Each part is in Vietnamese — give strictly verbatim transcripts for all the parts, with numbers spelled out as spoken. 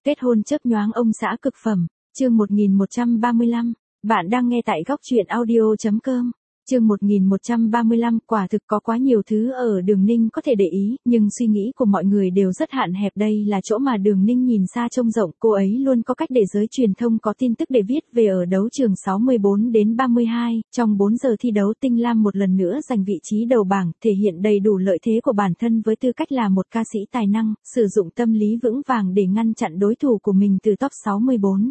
Kết hôn chớp nhoáng ông xã cực phẩm, chương một nghìn một trăm ba mươi lăm, bạn đang nghe tại góc truyện audio chấm com. Chương một nghìn một trăm ba mươi lăm, quả thực có quá nhiều thứ ở Đường Ninh có thể để ý, nhưng suy nghĩ của mọi người đều rất hạn hẹp, đây là chỗ mà Đường Ninh nhìn xa trông rộng, cô ấy luôn có cách để giới truyền thông có tin tức để viết về ở đấu trường sáu mươi bốn đến ba mươi hai, trong bốn giờ thi đấu Tinh Lam một lần nữa giành vị trí đầu bảng, thể hiện đầy đủ lợi thế của bản thân với tư cách là một ca sĩ tài năng, sử dụng tâm lý vững vàng để ngăn chặn đối thủ của mình từ top sáu mươi bốn.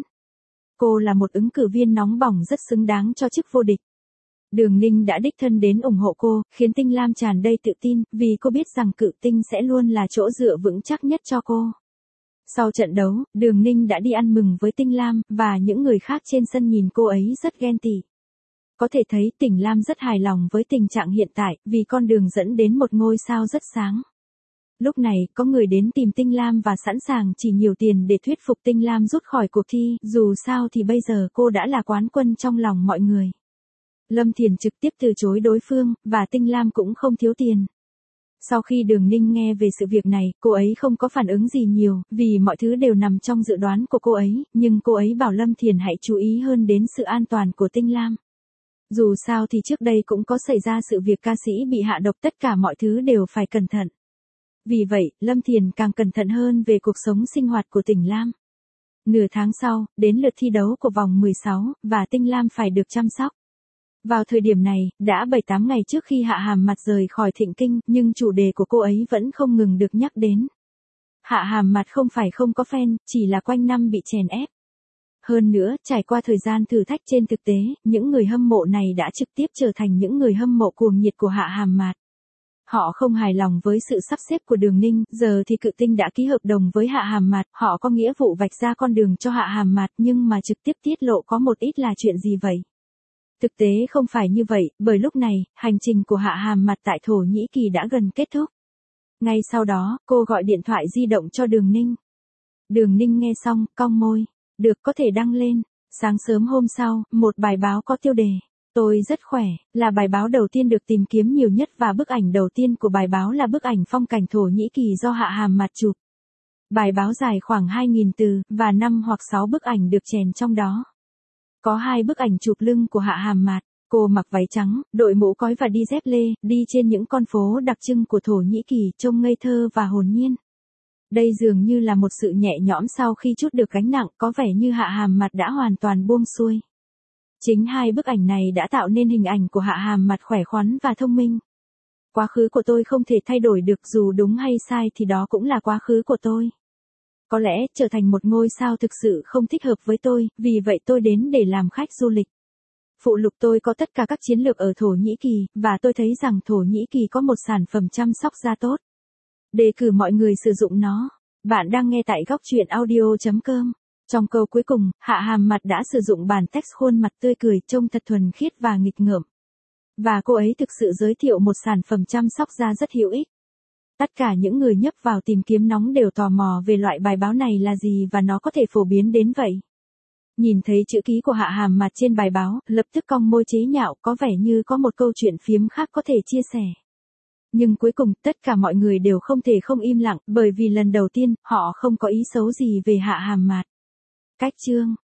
Cô là một ứng cử viên nóng bỏng rất xứng đáng cho chức vô địch. Đường Ninh đã đích thân đến ủng hộ cô, khiến Tinh Lam tràn đầy tự tin, vì cô biết rằng Cự Tinh sẽ luôn là chỗ dựa vững chắc nhất cho cô. Sau trận đấu, Đường Ninh đã đi ăn mừng với Tinh Lam, và những người khác trên sân nhìn cô ấy rất ghen tị. Có thể thấy Tinh Lam rất hài lòng với tình trạng hiện tại, vì con đường dẫn đến một ngôi sao rất sáng. Lúc này, có người đến tìm Tinh Lam và sẵn sàng chỉ nhiều tiền để thuyết phục Tinh Lam rút khỏi cuộc thi, dù sao thì bây giờ cô đã là quán quân trong lòng mọi người. Lâm Thiền trực tiếp từ chối đối phương, và Tinh Lam cũng không thiếu tiền. Sau khi Đường Ninh nghe về sự việc này, cô ấy không có phản ứng gì nhiều, vì mọi thứ đều nằm trong dự đoán của cô ấy, nhưng cô ấy bảo Lâm Thiền hãy chú ý hơn đến sự an toàn của Tinh Lam. Dù sao thì trước đây cũng có xảy ra sự việc ca sĩ bị hạ độc, tất cả mọi thứ đều phải cẩn thận. Vì vậy, Lâm Thiền càng cẩn thận hơn về cuộc sống sinh hoạt của Tinh Lam. Nửa tháng sau, đến lượt thi đấu của vòng mười sáu, và Tinh Lam phải được chăm sóc. Vào thời điểm này, đã bảy tám ngày trước khi Hạ Hàm Mạt rời khỏi Thịnh Kinh, nhưng chủ đề của cô ấy vẫn không ngừng được nhắc đến. Hạ Hàm Mạt không phải không có fan, chỉ là quanh năm bị chèn ép. Hơn nữa, trải qua thời gian thử thách trên thực tế, những người hâm mộ này đã trực tiếp trở thành những người hâm mộ cuồng nhiệt của Hạ Hàm Mạt. Họ không hài lòng với sự sắp xếp của Đường Ninh, giờ thì Cự Tinh đã ký hợp đồng với Hạ Hàm Mạt, họ có nghĩa vụ vạch ra con đường cho Hạ Hàm Mạt, nhưng mà trực tiếp tiết lộ có một ít là chuyện gì vậy? Thực tế không phải như vậy, bởi lúc này, hành trình của Hạ Hàm Mạt tại Thổ Nhĩ Kỳ đã gần kết thúc. Ngay sau đó, cô gọi điện thoại di động cho Đường Ninh. Đường Ninh nghe xong, cong môi. Được, có thể đăng lên. Sáng sớm hôm sau, một bài báo có tiêu đề. Tôi rất khỏe, là bài báo đầu tiên được tìm kiếm nhiều nhất, và bức ảnh đầu tiên của bài báo là bức ảnh phong cảnh Thổ Nhĩ Kỳ do Hạ Hàm Mạt chụp. Bài báo dài khoảng hai nghìn từ, và năm hoặc sáu bức ảnh được chèn trong đó. Có hai bức ảnh chụp lưng của Hạ Hàm Mạt, cô mặc váy trắng, đội mũ cói và đi dép lê, đi trên những con phố đặc trưng của Thổ Nhĩ Kỳ, trông ngây thơ và hồn nhiên. Đây dường như là một sự nhẹ nhõm sau khi trút được gánh nặng, có vẻ như Hạ Hàm Mạt đã hoàn toàn buông xuôi. Chính hai bức ảnh này đã tạo nên hình ảnh của Hạ Hàm Mạt khỏe khoắn và thông minh. Quá khứ của tôi không thể thay đổi được, dù đúng hay sai thì đó cũng là quá khứ của tôi. Có lẽ, trở thành một ngôi sao thực sự không thích hợp với tôi, vì vậy tôi đến để làm khách du lịch. Phụ lục tôi có tất cả các chiến lược ở Thổ Nhĩ Kỳ, và tôi thấy rằng Thổ Nhĩ Kỳ có một sản phẩm chăm sóc da tốt. Đề cử mọi người sử dụng nó. Bạn đang nghe tại góc truyện audio chấm com. Trong câu cuối cùng, Hạ Hàm Mạt đã sử dụng bản text khuôn mặt tươi cười, trông thật thuần khiết và nghịch ngợm. Và cô ấy thực sự giới thiệu một sản phẩm chăm sóc da rất hữu ích. Tất cả những người nhấp vào tìm kiếm nóng đều tò mò về loại bài báo này là gì và nó có thể phổ biến đến vậy. Nhìn thấy chữ ký của Hạ Hàm Mạt trên bài báo, lập tức cong môi chế nhạo, có vẻ như có một câu chuyện phiếm khác có thể chia sẻ. Nhưng cuối cùng, tất cả mọi người đều không thể không im lặng, bởi vì lần đầu tiên, họ không có ý xấu gì về Hạ Hàm Mạt. Cách chương